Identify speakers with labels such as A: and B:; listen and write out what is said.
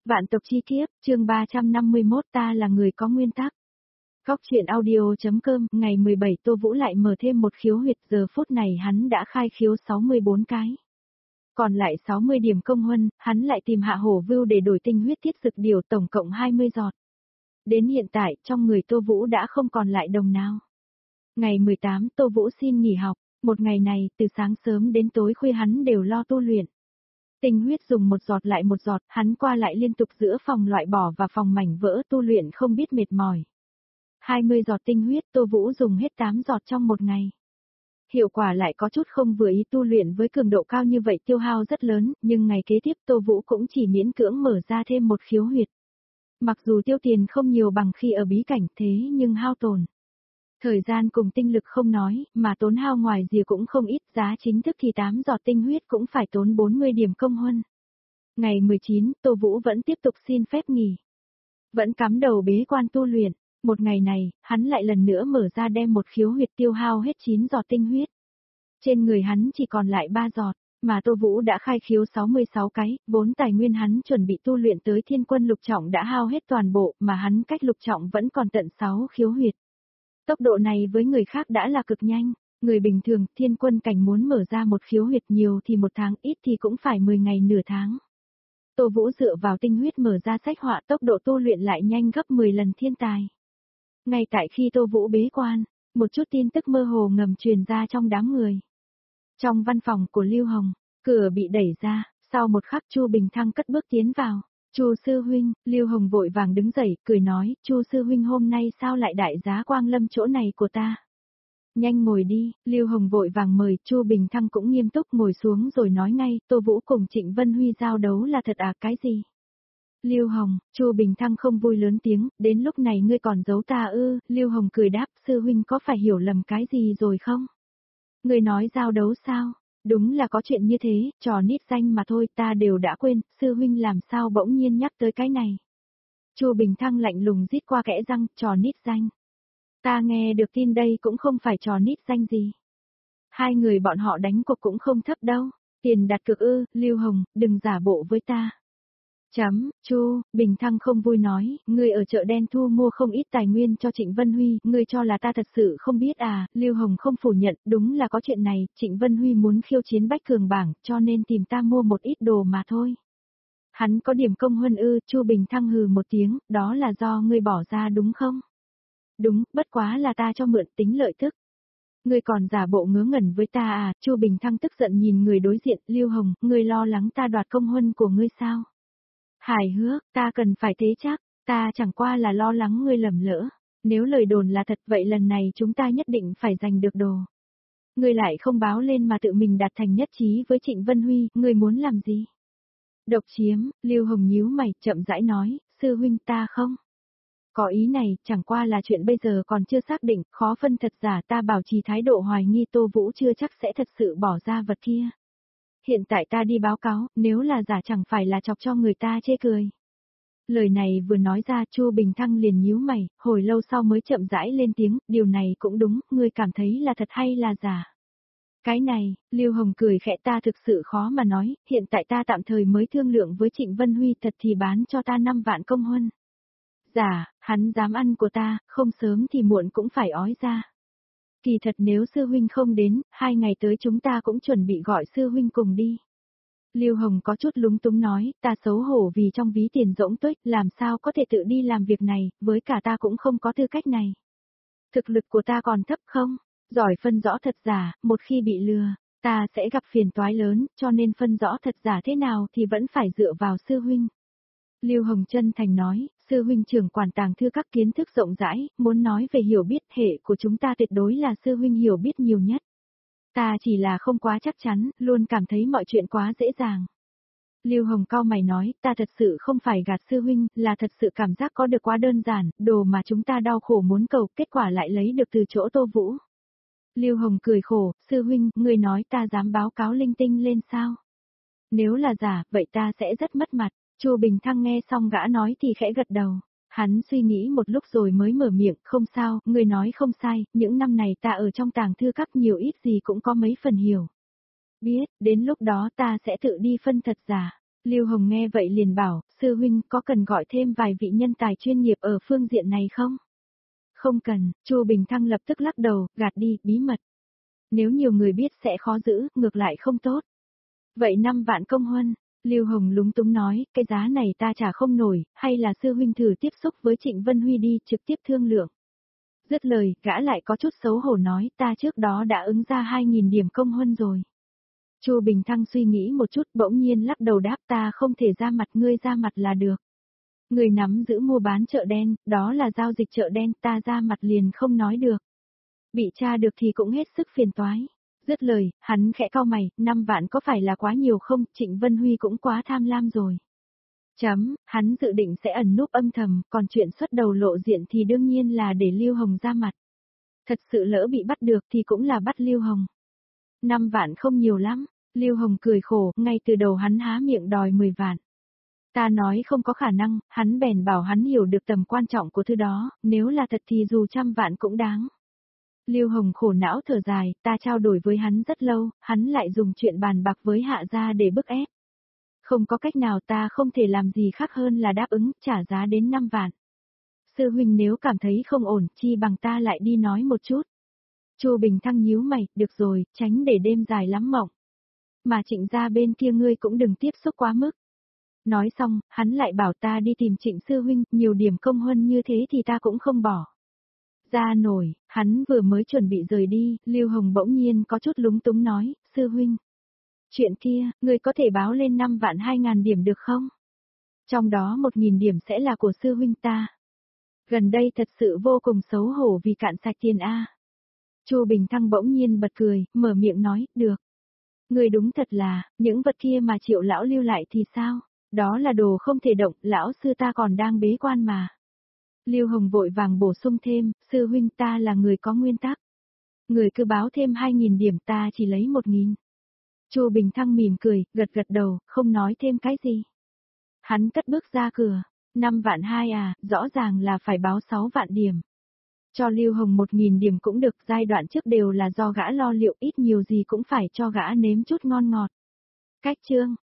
A: Vạn tộc chi kiếp, chương 351 ta là người có nguyên tắc. Góc truyện audio.com, ngày 17 Tô Vũ lại mở thêm một khiếu huyệt, giờ phút này hắn đã khai khiếu 64 cái. Còn lại 60 điểm công huân, hắn lại tìm Hạ Hổ Vưu để đổi tinh huyết thiết dực điều tổng cộng 20 giọt. Đến hiện tại, trong người Tô Vũ đã không còn lại đồng nào. Ngày 18 Tô Vũ xin nghỉ học, một ngày này, từ sáng sớm đến tối khuya hắn đều lo tu luyện. Tinh huyết dùng một giọt lại một giọt, hắn qua lại liên tục giữa phòng loại bỏ và phòng mảnh vỡ tu luyện không biết mệt mỏi. 20 giọt tinh huyết Tô Vũ dùng hết 8 giọt trong một ngày. Hiệu quả lại có chút không vừa ý, tu luyện với cường độ cao như vậy tiêu hao rất lớn, nhưng ngày kế tiếp Tô Vũ cũng chỉ miễn cưỡng mở ra thêm một khiếu huyệt. Mặc dù tiêu tiền không nhiều bằng khi ở bí cảnh thế nhưng hao tổn. Thời gian cùng tinh lực không nói, mà tốn hao ngoài rìa cũng không ít, giá chính thức thì 8 giọt tinh huyết cũng phải tốn 40 điểm công huân. Ngày 19, Tô Vũ vẫn tiếp tục xin phép nghỉ. Vẫn cắm đầu bế quan tu luyện, một ngày này, hắn lại lần nữa mở ra đem một khiếu huyệt tiêu hao hết 9 giọt tinh huyết. Trên người hắn chỉ còn lại 3 giọt, mà Tô Vũ đã khai khiếu 66 cái, vốn tài nguyên hắn chuẩn bị tu luyện tới thiên quân lục trọng đã hao hết toàn bộ, mà hắn cách lục trọng vẫn còn tận 6 khiếu huyệt. Tốc độ này với người khác đã là cực nhanh, người bình thường, thiên quân cảnh muốn mở ra một khiếu huyệt nhiều thì 1 tháng, ít thì cũng phải 10 ngày nửa tháng. Tô Vũ dựa vào tinh huyết mở ra sách họa, tốc độ tu luyện lại nhanh gấp 10 lần thiên tài. Ngay tại khi Tô Vũ bế quan, một chút tin tức mơ hồ ngầm truyền ra trong đám người. Trong văn phòng của Lưu Hồng, cửa bị đẩy ra, sau một khắc Chu Bình Thăng cất bước tiến vào. Chu sư huynh, Lưu Hồng vội vàng đứng dậy, cười nói, Chu sư huynh hôm nay sao lại đại giá quang lâm chỗ này của ta? Nhanh ngồi đi, Lưu Hồng vội vàng mời, Chu Bình Thăng cũng nghiêm túc ngồi xuống rồi nói ngay, Tô Vũ cùng Trịnh Vân Huy giao đấu là thật à, cái gì? Lưu Hồng, Chu Bình Thăng không vui lớn tiếng, đến lúc này ngươi còn giấu ta ư? Lưu Hồng cười đáp, sư huynh có phải hiểu lầm cái gì rồi không? Ngươi nói giao đấu sao? Đúng là có chuyện như thế, trò nít danh mà thôi, ta đều đã quên, sư huynh làm sao bỗng nhiên nhắc tới cái này. Chu Bình Thăng lạnh lùng rít qua kẽ răng, trò nít danh. Ta nghe được tin đây cũng không phải trò nít danh gì. Hai người bọn họ đánh cuộc cũng không thấp đâu, tiền đặt cược ư? Lưu Hồng, đừng giả bộ với ta. Chu Bình Thăng không vui nói, ngươi ở chợ đen thu mua không ít tài nguyên cho Trịnh Vân Huy, ngươi cho là ta thật sự không biết à? Lưu Hồng không phủ nhận, đúng là có chuyện này, Trịnh Vân Huy muốn khiêu chiến bách cường bảng, cho nên tìm ta mua một ít đồ mà thôi. Hắn có điểm công huân ư? Chu Bình Thăng hừ một tiếng, đó là do ngươi bỏ ra đúng không? Đúng, bất quá là ta cho mượn tính lợi tức. Ngươi còn giả bộ ngớ ngẩn với ta à? Chu Bình Thăng tức giận nhìn người đối diện, Lưu Hồng, ngươi lo lắng ta đoạt công huân của ngươi sao? Hài hước, ta cần phải thế chắc, ta chẳng qua là lo lắng ngươi lầm lỡ. Nếu lời đồn là thật vậy lần này chúng ta nhất định phải giành được đồ. Ngươi lại không báo lên mà tự mình đạt thành nhất trí với Trịnh Vân Huy, ngươi muốn làm gì? Độc chiếm, Lưu Hồng nhíu mày, chậm rãi nói, sư huynh ta không. Có ý này, chẳng qua là chuyện bây giờ còn chưa xác định, khó phân thật giả, ta bảo trì thái độ hoài nghi Tô Vũ chưa chắc sẽ thật sự bỏ ra vật kia. Hiện tại ta đi báo cáo, nếu là giả chẳng phải là chọc cho người ta chê cười. Lời này vừa nói ra, Chu Bình Thăng liền nhíu mày, hồi lâu sau mới chậm rãi lên tiếng, điều này cũng đúng, ngươi cảm thấy là thật hay là giả? Cái này, Lưu Hồng cười khẽ, ta thực sự khó mà nói, hiện tại ta tạm thời mới thương lượng với Trịnh Vân Huy, thật thì bán cho ta 5 vạn công huân. Giả, hắn dám ăn của ta, không sớm thì muộn cũng phải ói ra. Kỳ thật nếu sư huynh không đến, 2 ngày tới chúng ta cũng chuẩn bị gọi sư huynh cùng đi. Lưu Hồng có chút lúng túng nói, ta xấu hổ vì trong ví tiền rỗng tuếch, làm sao có thể tự đi làm việc này, với cả ta cũng không có tư cách này. Thực lực của ta còn thấp không? Giỏi phân rõ thật giả, một khi bị lừa, ta sẽ gặp phiền toái lớn, cho nên phân rõ thật giả thế nào thì vẫn phải dựa vào sư huynh. Lưu Hồng chân thành nói, sư huynh trưởng quản tàng thư các kiến thức rộng rãi, muốn nói về hiểu biết hệ của chúng ta tuyệt đối là sư huynh hiểu biết nhiều nhất. Ta chỉ là không quá chắc chắn, luôn cảm thấy mọi chuyện quá dễ dàng. Lưu Hồng cau mày nói, ta thật sự không phải gạt sư huynh, là thật sự cảm giác có được quá đơn giản, đồ mà chúng ta đau khổ muốn cầu, kết quả lại lấy được từ chỗ Tô Vũ. Lưu Hồng cười khổ, sư huynh, người nói ta dám báo cáo linh tinh lên sao? Nếu là giả, vậy ta sẽ rất mất mặt. Chu Bình Thăng nghe xong gã nói thì khẽ gật đầu. Hắn suy nghĩ một lúc rồi mới mở miệng, không sao, người nói không sai, những năm này ta ở trong tàng thư các nhiều ít gì cũng có mấy phần hiểu. Biết, đến lúc đó ta sẽ tự đi phân thật giả. Lưu Hồng nghe vậy liền bảo, sư huynh có cần gọi thêm vài vị nhân tài chuyên nghiệp ở phương diện này không? Không cần, Chu Bình Thăng lập tức lắc đầu, gạt đi, bí mật. Nếu nhiều người biết sẽ khó giữ, ngược lại không tốt. Vậy 5 vạn công huân, Lưu Hồng lúng túng nói, cái giá này ta trả không nổi, hay là sư huynh thử tiếp xúc với Trịnh Vân Huy đi, trực tiếp thương lượng. Dứt lời, gã lại có chút xấu hổ nói, ta trước đó đã ứng ra 2.000 điểm công huân rồi. Chu Bình Thăng suy nghĩ một chút bỗng nhiên lắc đầu đáp ta không thể ra mặt, ngươi ra mặt là được. Người nắm giữ mua bán chợ đen, đó là giao dịch chợ đen, ta ra mặt liền không nói được. Bị tra được thì cũng hết sức phiền toái. Dứt lời, hắn khẽ cau mày, 5 vạn có phải là quá nhiều không, Trịnh Vân Huy cũng quá tham lam rồi. Hắn dự định sẽ ẩn núp âm thầm, còn chuyện xuất đầu lộ diện thì đương nhiên là để Lưu Hồng ra mặt. Thật sự lỡ bị bắt được thì cũng là bắt Lưu Hồng. 5 vạn không nhiều lắm, Lưu Hồng cười khổ, ngay từ đầu hắn há miệng đòi 10 vạn. Ta nói không có khả năng, hắn bèn bảo hắn hiểu được tầm quan trọng của thứ đó, nếu là thật thì dù 100 vạn cũng đáng. Lưu Hồng khổ não thở dài, ta trao đổi với hắn rất lâu, hắn lại dùng chuyện bàn bạc với Hạ gia để bức ép. Không có cách nào, ta không thể làm gì khác hơn là đáp ứng, trả giá đến 5 vạn. Sư huynh nếu cảm thấy không ổn, chi bằng ta lại đi nói một chút. Chu Bình Thăng nhíu mày, được rồi, tránh để đêm dài lắm mộng. Mà Trịnh gia bên kia ngươi cũng đừng tiếp xúc quá mức. Nói xong, hắn lại bảo ta đi tìm Trịnh sư huynh, nhiều điểm công huân như thế thì ta cũng không bỏ. Ra nổi, hắn vừa mới chuẩn bị rời đi, Lưu Hồng bỗng nhiên có chút lúng túng nói, sư huynh. Chuyện kia, ngươi có thể báo lên 5 vạn 2.000 điểm được không? Trong đó 1.000 điểm sẽ là của sư huynh ta. Gần đây thật sự vô cùng xấu hổ vì cạn sạch tiền A. Chu Bình Thăng bỗng nhiên bật cười, mở miệng nói, được. Ngươi đúng thật là, những vật kia mà Triệu lão lưu lại thì sao? Đó là đồ không thể động, lão sư ta còn đang bế quan mà. Lưu Hồng vội vàng bổ sung thêm, sư huynh ta là người có nguyên tắc. Người cứ báo thêm 2.000 điểm, ta chỉ lấy 1.000. Chu Bình Thăng mỉm cười, gật gật đầu, không nói thêm cái gì. Hắn cất bước ra cửa, 5 vạn 2 à, rõ ràng là phải báo 6 vạn điểm. Cho Lưu Hồng 1.000 điểm cũng được, giai đoạn trước đều là do gã lo liệu, ít nhiều gì cũng phải cho gã nếm chút ngon ngọt. Cách chương